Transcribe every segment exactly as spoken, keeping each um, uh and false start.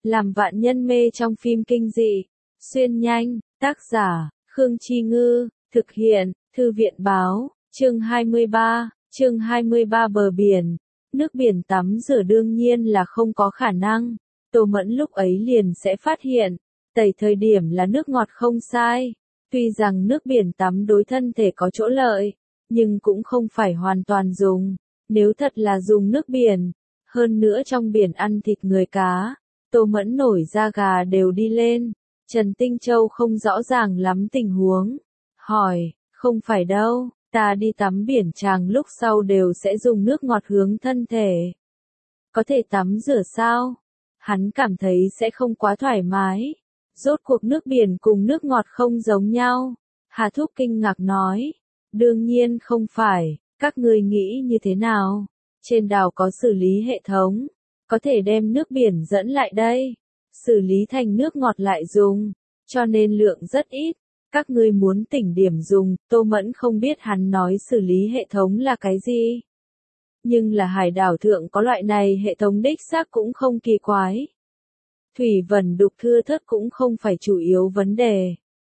làm vạn nhân mê trong phim kinh dị. Xuyên nhanh, tác giả, Khương Chi Ngư, thực hiện, Thư viện Báo, chương hai mươi ba, chương hai mươi ba bờ biển. Nước biển tắm rửa đương nhiên là không có khả năng, Tô Mẫn lúc ấy liền sẽ phát hiện, tẩy thời điểm là nước ngọt không sai. Tuy rằng nước biển tắm đối thân thể có chỗ lợi, nhưng cũng không phải hoàn toàn dùng. Nếu thật là dùng nước biển, hơn nữa trong biển ăn thịt người cá, Tô Mẫn nổi da gà đều đi lên. Trần Tinh Châu không rõ ràng lắm tình huống, hỏi, không phải đâu, ta đi tắm biển chàng lúc sau đều sẽ dùng nước ngọt hướng thân thể. Có thể tắm rửa sao? Hắn cảm thấy sẽ không quá thoải mái. Rốt cuộc nước biển cùng nước ngọt không giống nhau. Hà Thúc kinh ngạc nói, đương nhiên không phải, các ngươi nghĩ như thế nào? Trên đảo có xử lý hệ thống, có thể đem nước biển dẫn lại đây, xử lý thành nước ngọt lại dùng, cho nên lượng rất ít. Các ngươi muốn tỉnh điểm dùng, Tô Mẫn không biết hắn nói xử lý hệ thống là cái gì. Nhưng là hải đảo thượng có loại này hệ thống đích xác cũng không kỳ quái. Thủy vẩn đục thưa thớt cũng không phải chủ yếu vấn đề.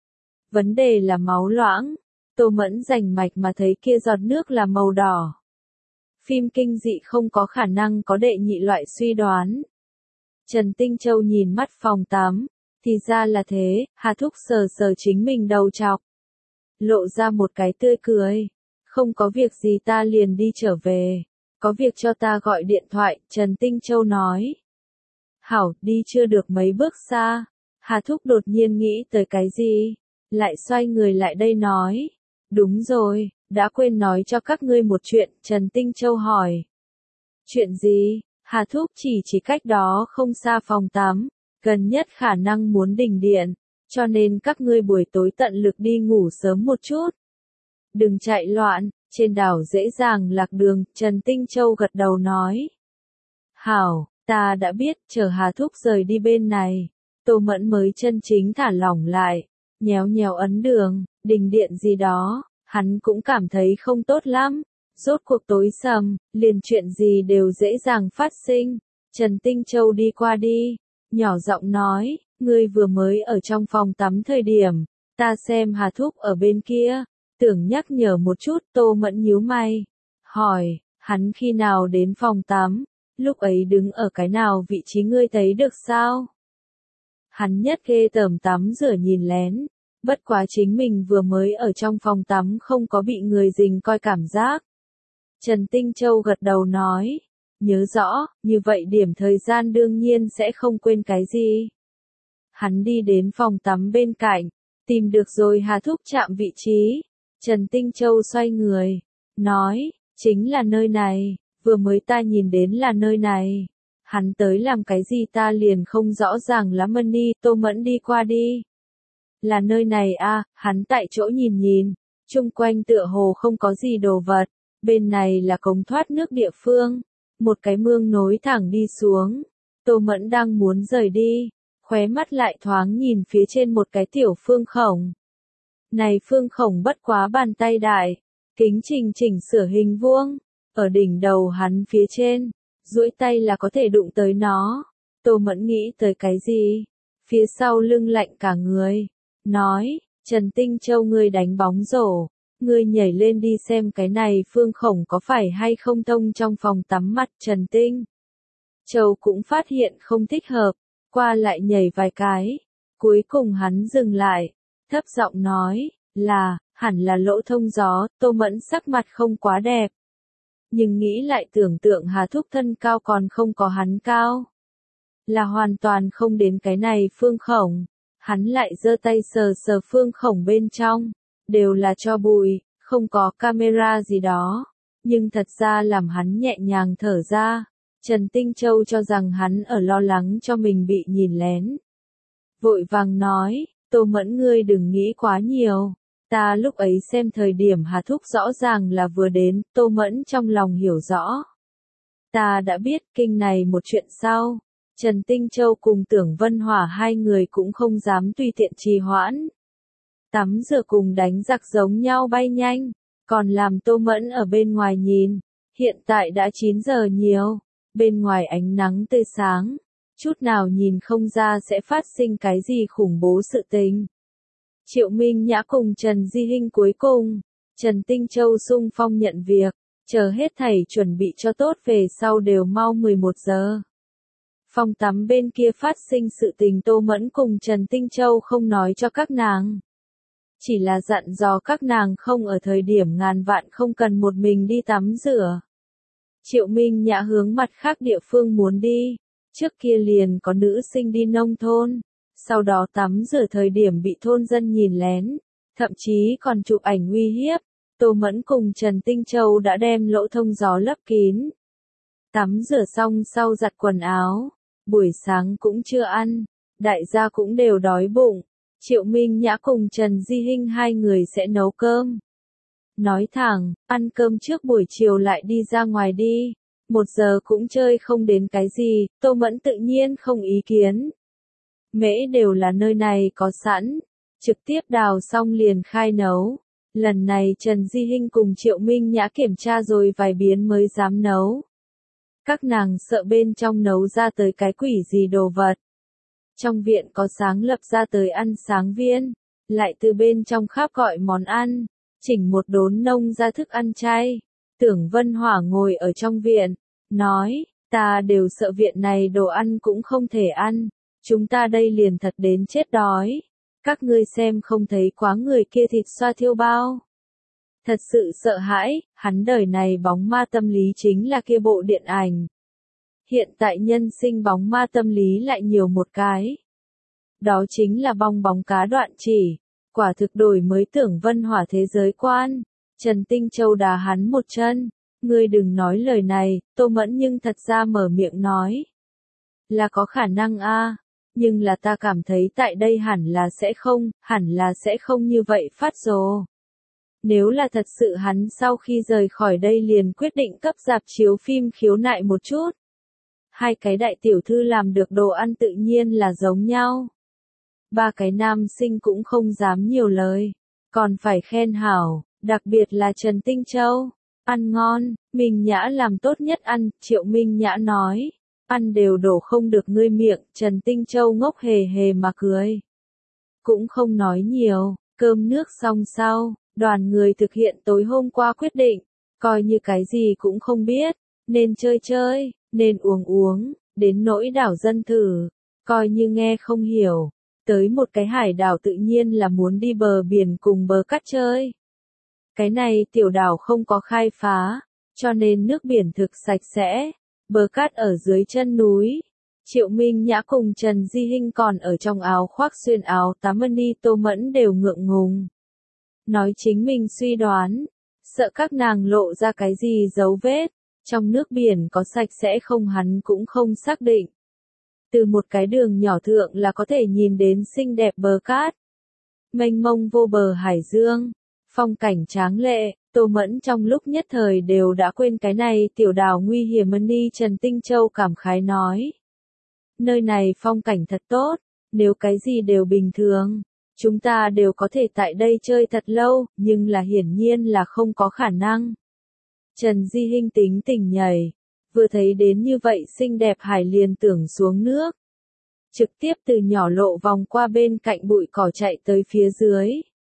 Vấn đề là máu loãng. Tô Mẫn rành mạch mà thấy kia giọt nước là màu đỏ. Phim kinh dị không có khả năng có đệ nhị loại suy đoán. Trần Tinh Châu nhìn mắt phòng tắm, thì ra là thế, Hà Thúc sờ sờ chính mình đầu trọc. Lộ ra một cái tươi cười. Không có việc gì ta liền đi trở về. Có việc cho ta gọi điện thoại, Trần Tinh Châu nói. Hảo, đi chưa được mấy bước xa. Hà Thúc đột nhiên nghĩ tới cái gì? Lại xoay người lại đây nói. Đúng rồi, đã quên nói cho các ngươi một chuyện, Trần Tinh Châu hỏi. Chuyện gì? Hà Thúc chỉ chỉ cách đó không xa phòng tắm, gần nhất khả năng muốn đình điện, cho nên các ngươi buổi tối tận lực đi ngủ sớm một chút. Đừng chạy loạn, trên đảo dễ dàng lạc đường, Trần Tinh Châu gật đầu nói. Hảo, ta đã biết, chờ Hà Thúc rời đi bên này, Tô Mẫn mới chân chính thả lỏng lại, nhéo nhéo ấn đường, đình điện gì đó, hắn cũng cảm thấy không tốt lắm. Rốt cuộc tối sầm, liền chuyện gì đều dễ dàng phát sinh. Trần Tinh Châu đi qua đi, nhỏ giọng nói, ngươi vừa mới ở trong phòng tắm thời điểm, ta xem Hà Thúc ở bên kia, tưởng nhắc nhở một chút. Tô Mẫn nhíu mày, hỏi, hắn khi nào đến phòng tắm, lúc ấy đứng ở cái nào vị trí ngươi thấy được sao? Hắn nhất ghê tởm tắm rửa nhìn lén, bất quá chính mình vừa mới ở trong phòng tắm không có bị người rình coi cảm giác. Trần Tinh Châu gật đầu nói, nhớ rõ, như vậy điểm thời gian đương nhiên sẽ không quên cái gì. Hắn đi đến phòng tắm bên cạnh, tìm được rồi Hà Thúc chạm vị trí. Trần Tinh Châu xoay người, nói, chính là nơi này, vừa mới ta nhìn đến là nơi này. Hắn tới làm cái gì ta liền không rõ ràng lắm. Mani, Tô Mẫn đi qua đi. Là nơi này à, hắn tại chỗ nhìn nhìn, chung quanh tựa hồ không có gì đồ vật. Bên này là cống thoát nước địa phương, một cái mương nối thẳng đi xuống. Tô Mẫn đang muốn rời đi, khóe mắt lại thoáng nhìn phía trên một cái tiểu phương khổng. Này phương khổng bất quá bàn tay đại, kính trình chỉnh sửa hình vuông, ở đỉnh đầu hắn phía trên, duỗi tay là có thể đụng tới nó. Tô Mẫn nghĩ tới cái gì? Phía sau lưng lạnh cả người, nói, Trần Tinh Châu ngươi đánh bóng rổ. Ngươi nhảy lên đi xem cái này phương khổng có phải hay không thông trong phòng tắm. Mặt Trần Tinh Châu cũng phát hiện không thích hợp, qua lại nhảy vài cái, cuối cùng hắn dừng lại, thấp giọng nói, là, hẳn là lỗ thông gió. Tô Mẫn sắc mặt không quá đẹp, nhưng nghĩ lại tưởng tượng Hà Thúc thân cao còn không có hắn cao, là hoàn toàn không đến cái này phương khổng. Hắn lại giơ tay sờ sờ phương khổng bên trong, đều là tro bụi, không có camera gì đó, nhưng thật ra làm hắn nhẹ nhàng thở ra. Trần Tinh Châu cho rằng hắn ở lo lắng cho mình bị nhìn lén. Vội vàng nói, Tô Mẫn ngươi đừng nghĩ quá nhiều, ta lúc ấy xem thời điểm Hà Thúc rõ ràng là vừa đến. Tô Mẫn trong lòng hiểu rõ. Ta đã biết kinh này một chuyện sau. Trần Tinh Châu cùng Tưởng Vân Hỏa hai người cũng không dám tùy tiện trì hoãn. Tắm rửa cùng đánh giặc giống nhau bay nhanh, còn làm Tô Mẫn ở bên ngoài nhìn. Hiện tại đã chín giờ nhiều, bên ngoài ánh nắng tươi sáng, chút nào nhìn không ra sẽ phát sinh cái gì khủng bố sự tình. Triệu Minh Nhã cùng Trần Di Hinh cuối cùng, Trần Tinh Châu xung phong nhận việc, chờ hết thảy chuẩn bị cho tốt về sau đều mau mười một giờ. Phòng tắm bên kia phát sinh sự tình Tô Mẫn cùng Trần Tinh Châu không nói cho các nàng. Chỉ là dặn dò các nàng không ở thời điểm ngàn vạn không cần một mình đi tắm rửa. Triệu Minh Nhã hướng mặt khác địa phương muốn đi, trước kia liền có nữ sinh đi nông thôn, sau đó tắm rửa thời điểm bị thôn dân nhìn lén, thậm chí còn chụp ảnh uy hiếp. Tô Mẫn cùng Trần Tinh Châu đã đem lỗ thông gió lấp kín. Tắm rửa xong sau giặt quần áo, buổi sáng cũng chưa ăn, đại gia cũng đều đói bụng. Triệu Minh Nhã cùng Trần Di Hinh hai người sẽ nấu cơm. Nói thẳng, ăn cơm trước buổi chiều lại đi ra ngoài đi, một giờ cũng chơi không đến cái gì, Tô Mẫn tự nhiên không ý kiến. Mễ đều là nơi này có sẵn, trực tiếp đào xong liền khai nấu. Lần này Trần Di Hinh cùng Triệu Minh Nhã kiểm tra rồi vài biến mới dám nấu. Các nàng sợ bên trong nấu ra tới cái quỷ gì đồ vật. Trong viện có sáng lập ra tới ăn sáng viên, lại từ bên trong khắp gọi món ăn, chỉnh một đốn nông ra thức ăn chay. Tưởng Vân Hỏa ngồi ở trong viện, nói, ta đều sợ viện này đồ ăn cũng không thể ăn, chúng ta đây liền thật đến chết đói. Các ngươi xem không thấy quá người kia thịt xoa thiêu bao. Thật sự sợ hãi, hắn đời này bóng ma tâm lý chính là kia bộ điện ảnh. Hiện tại nhân sinh bóng ma tâm lý lại nhiều một cái. Đó chính là bong bóng cá đoạn chỉ, quả thực đổi mới Tưởng Vân Hỏa thế giới quan. Trần Tinh Châu đá hắn một chân, ngươi đừng nói lời này, Tô Mẫn nhưng thật ra mở miệng nói. Là có khả năng a, nhưng là ta cảm thấy tại đây hẳn là sẽ không, hẳn là sẽ không như vậy phát rồ. Nếu là thật sự hắn sau khi rời khỏi đây liền quyết định cấp rạp chiếu phim khiếu nại một chút. Hai cái đại tiểu thư làm được đồ ăn tự nhiên là giống nhau. Ba cái nam sinh cũng không dám nhiều lời, còn phải khen hảo, đặc biệt là Trần Tinh Châu. Ăn ngon, Minh Nhã làm tốt nhất ăn, Triệu Minh Nhã nói. Ăn đều đổ không được ngươi miệng, Trần Tinh Châu ngốc hề hề mà cười. Cũng không nói nhiều, cơm nước xong sau, đoàn người thực hiện tối hôm qua quyết định, coi như cái gì cũng không biết, nên chơi chơi, nên uống uống, đến nỗi đảo dân thử, coi như nghe không hiểu. Tới một cái hải đảo tự nhiên là muốn đi bờ biển cùng bờ cát chơi. Cái này tiểu đảo không có khai phá, cho nên nước biển thực sạch sẽ. Bờ cát ở dưới chân núi. Triệu Minh Nhã cùng Trần Di Hinh còn ở trong áo khoác xuyên áo tắm ni Tô Mẫn đều ngượng ngùng. Nói chính mình suy đoán, sợ các nàng lộ ra cái gì dấu vết, trong nước biển có sạch sẽ không hắn cũng không xác định. Từ một cái đường nhỏ thượng là có thể nhìn đến xinh đẹp bờ cát. Mênh mông vô bờ hải dương, phong cảnh tráng lệ. Tô Mẫn trong lúc nhất thời đều đã quên cái này tiểu đảo nguy hiểm ni Trần Tinh Châu cảm khái nói. Nơi này phong cảnh thật tốt, nếu cái gì đều bình thường, chúng ta đều có thể tại đây chơi thật lâu, nhưng là hiển nhiên là không có khả năng. Trần Di Hinh tính tình nhảy, vừa thấy đến như vậy xinh đẹp hải liền tưởng xuống nước. Trực tiếp từ nhỏ lộ vòng qua bên cạnh bụi cỏ chạy tới phía dưới.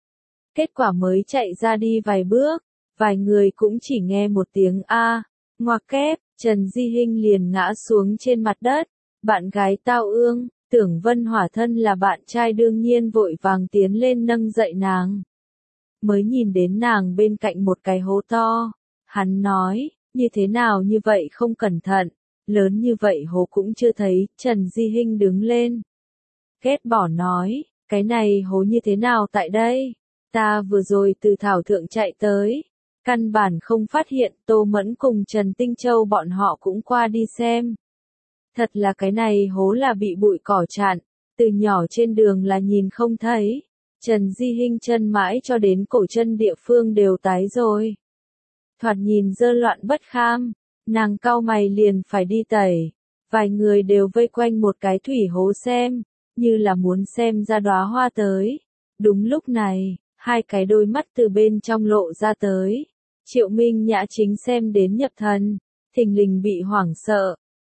Kết quả mới chạy ra đi vài bước. Vài người cũng chỉ nghe một tiếng a, ngoặc kép, Trần Di Hinh liền ngã xuống trên mặt đất. Bạn gái tao ương, Tưởng Vân Hỏa thân là bạn trai đương nhiên vội vàng tiến lên nâng dậy nàng. Mới nhìn đến nàng bên cạnh một cái hố to, hắn nói, như thế nào như vậy không cẩn thận, lớn như vậy hố cũng chưa thấy. Trần Di Hinh đứng lên. Ghét bỏ nói, cái này hố như thế nào tại đây? Ta vừa rồi từ thảo thượng chạy tới. Căn bản không phát hiện. Tô Mẫn cùng Trần Tinh Châu bọn họ cũng qua đi xem. Thật là cái này hố là bị bụi cỏ chặn, từ nhỏ trên đường là nhìn không thấy. Trần Di Hinh chân mãi cho đến cổ chân địa phương đều tái rồi. Thoạt nhìn dơ loạn bất kham, nàng cau mày liền phải đi tẩy. Vài người đều vây quanh một cái thủy hố xem, như là muốn xem ra đóa hoa tới. Đúng lúc này, hai cái đôi mắt từ bên trong lộ ra tới. Triệu Minh Nhã chính xem đến nhập thần, thình lình bị hoảng sợ,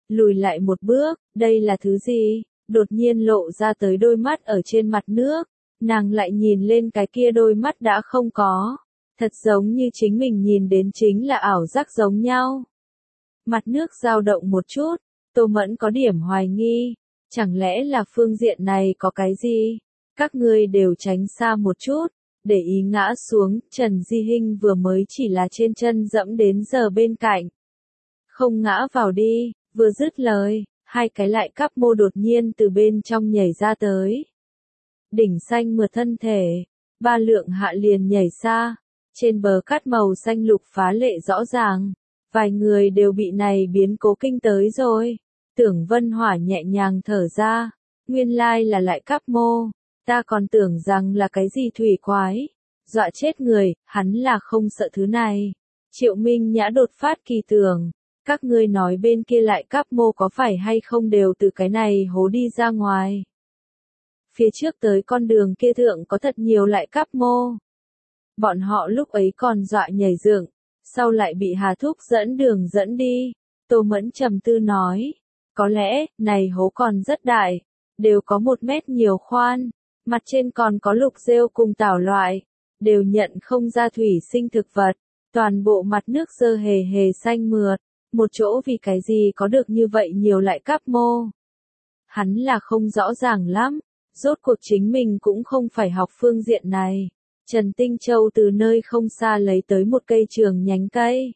lùi lại một bước, đây là thứ gì? Đột nhiên lộ ra tới đôi mắt ở trên mặt nước, nàng lại nhìn lên cái kia đôi mắt đã không có, thật giống như chính mình nhìn đến chính là ảo giác giống nhau. Mặt nước dao động một chút, Tô Mẫn có điểm hoài nghi, chẳng lẽ là phương diện này có cái gì? Các ngươi đều tránh xa một chút, để ý ngã xuống, Trần Di Hinh vừa mới chỉ là trên chân dẫm đến giờ bên cạnh. Không ngã vào đi, vừa dứt lời, hai cái lại cắp mô đột nhiên từ bên trong nhảy ra tới. Đỉnh xanh mượt thân thể, ba lượng hạ liền nhảy xa, trên bờ cát màu xanh lục phá lệ rõ ràng, vài người đều bị này biến cố kinh tới rồi. Tưởng Vân Hỏa nhẹ nhàng thở ra, nguyên lai là lại cắp mô, ta còn tưởng rằng là cái gì thủy quái, dọa chết người, hắn là không sợ thứ này. Triệu Minh Nhã đột phát kỳ tưởng, các ngươi nói bên kia lại cắp mô có phải hay không đều từ cái này hố đi ra ngoài. Phía trước tới con đường kia thượng có thật nhiều lại cắp mô. Bọn họ lúc ấy còn dọa nhảy dựng, sau lại bị Hà Thúc dẫn đường dẫn đi. Tô Mẫn trầm tư nói, có lẽ, này hố còn rất đại, đều có một mét nhiều khoan, mặt trên còn có lục rêu cùng tảo loại, đều nhận không ra thủy sinh thực vật, toàn bộ mặt nước dơ hề hề xanh mượt, một chỗ vì cái gì có được như vậy nhiều lại cắp mô. Hắn là không rõ ràng lắm, rốt cuộc chính mình cũng không phải học phương diện này. Trần Tinh Châu từ nơi không xa lấy tới một cây trường nhánh cây.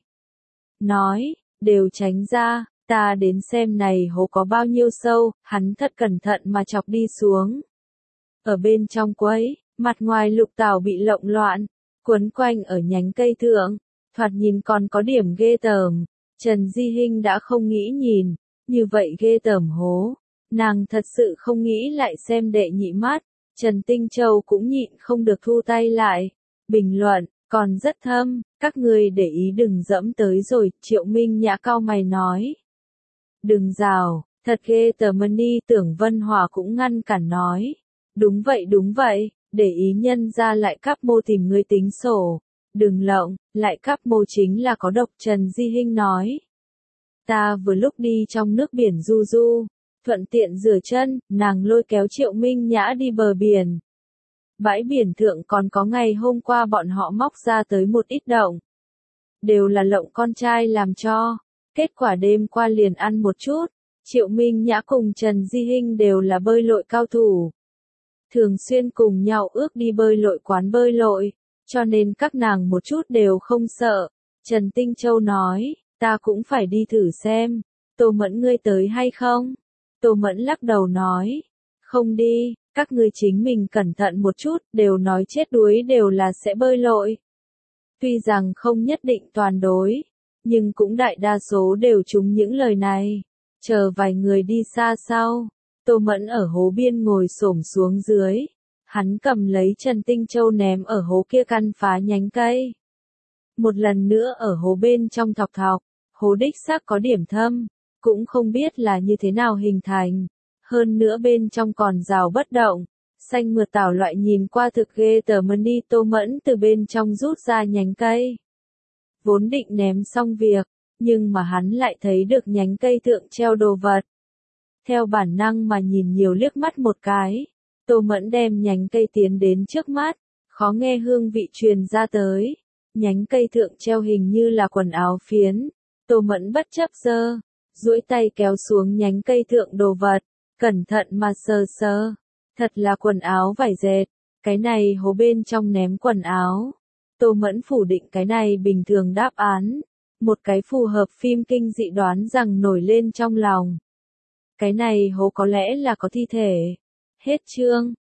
Nói, đều tránh ra, ta đến xem này hố có bao nhiêu sâu, hắn thật cẩn thận mà chọc đi xuống. Ở bên trong quấy, mặt ngoài lục tảo bị lộn loạn, quấn quanh ở nhánh cây thượng, thoạt nhìn còn có điểm ghê tởm. Trần Di Hinh đã không nghĩ nhìn, như vậy ghê tởm hố, nàng thật sự không nghĩ lại xem đệ nhị mắt. Trần Tinh Châu cũng nhịn không được thu tay lại, bình luận, còn rất thâm, các người để ý đừng dẫm tới rồi, Triệu Minh Nhã cao mày nói. Đừng rào, thật ghê tởm đi. Tưởng Vân Hòa cũng ngăn cản nói. Đúng vậy đúng vậy, để ý nhân ra lại cắp mô tìm người tính sổ. Đừng lộng, lại cắp mô chính là có độc. Trần Di Hinh nói. Ta vừa lúc đi trong nước biển du du, thuận tiện rửa chân, nàng lôi kéo Triệu Minh Nhã đi bờ biển. Bãi biển thượng còn có ngày hôm qua bọn họ móc ra tới một ít động. Đều là lộng con trai làm cho, kết quả đêm qua liền ăn một chút. Triệu Minh Nhã cùng Trần Di Hinh đều là bơi lội cao thủ. Thường xuyên cùng nhau ước đi bơi lội quán bơi lội, cho nên các nàng một chút đều không sợ. Trần Tinh Châu nói, ta cũng phải đi thử xem, Tô Mẫn ngươi tới hay không? Tô Mẫn lắc đầu nói, không đi, các ngươi chính mình cẩn thận một chút, đều nói chết đuối đều là sẽ bơi lội. Tuy rằng không nhất định toàn đối, nhưng cũng đại đa số đều trúng những lời này. Chờ vài người đi xa sau, Tô Mẫn ở hố biên ngồi xổm xuống dưới, hắn cầm lấy Trần Tinh Châu ném ở hố kia căn phá nhánh cây. Một lần nữa ở hố bên trong thọc thọc, hố đích xác có điểm thâm, cũng không biết là như thế nào hình thành, hơn nữa bên trong còn rào bất động, xanh mượt tảo loại nhìn qua thực ghê tởm đi. Tô Mẫn từ bên trong rút ra nhánh cây. Vốn định ném xong việc, nhưng mà hắn lại thấy được nhánh cây thượng treo đồ vật. Theo bản năng mà nhìn nhiều liếc mắt một cái, Tô Mẫn đem nhánh cây tiến đến trước mắt, khó nghe hương vị truyền ra tới. Nhánh cây thượng treo hình như là quần áo phiến. Tô Mẫn bất chấp giơ, duỗi tay kéo xuống nhánh cây thượng đồ vật, cẩn thận mà sờ sờ. Thật là quần áo vải dệt, cái này hố bên trong ném quần áo. Tô Mẫn phủ định cái này bình thường đáp án, một cái phù hợp phim kinh dị đoán rằng nổi lên trong lòng. Cái này hố có lẽ là có thi thể. Hết chương.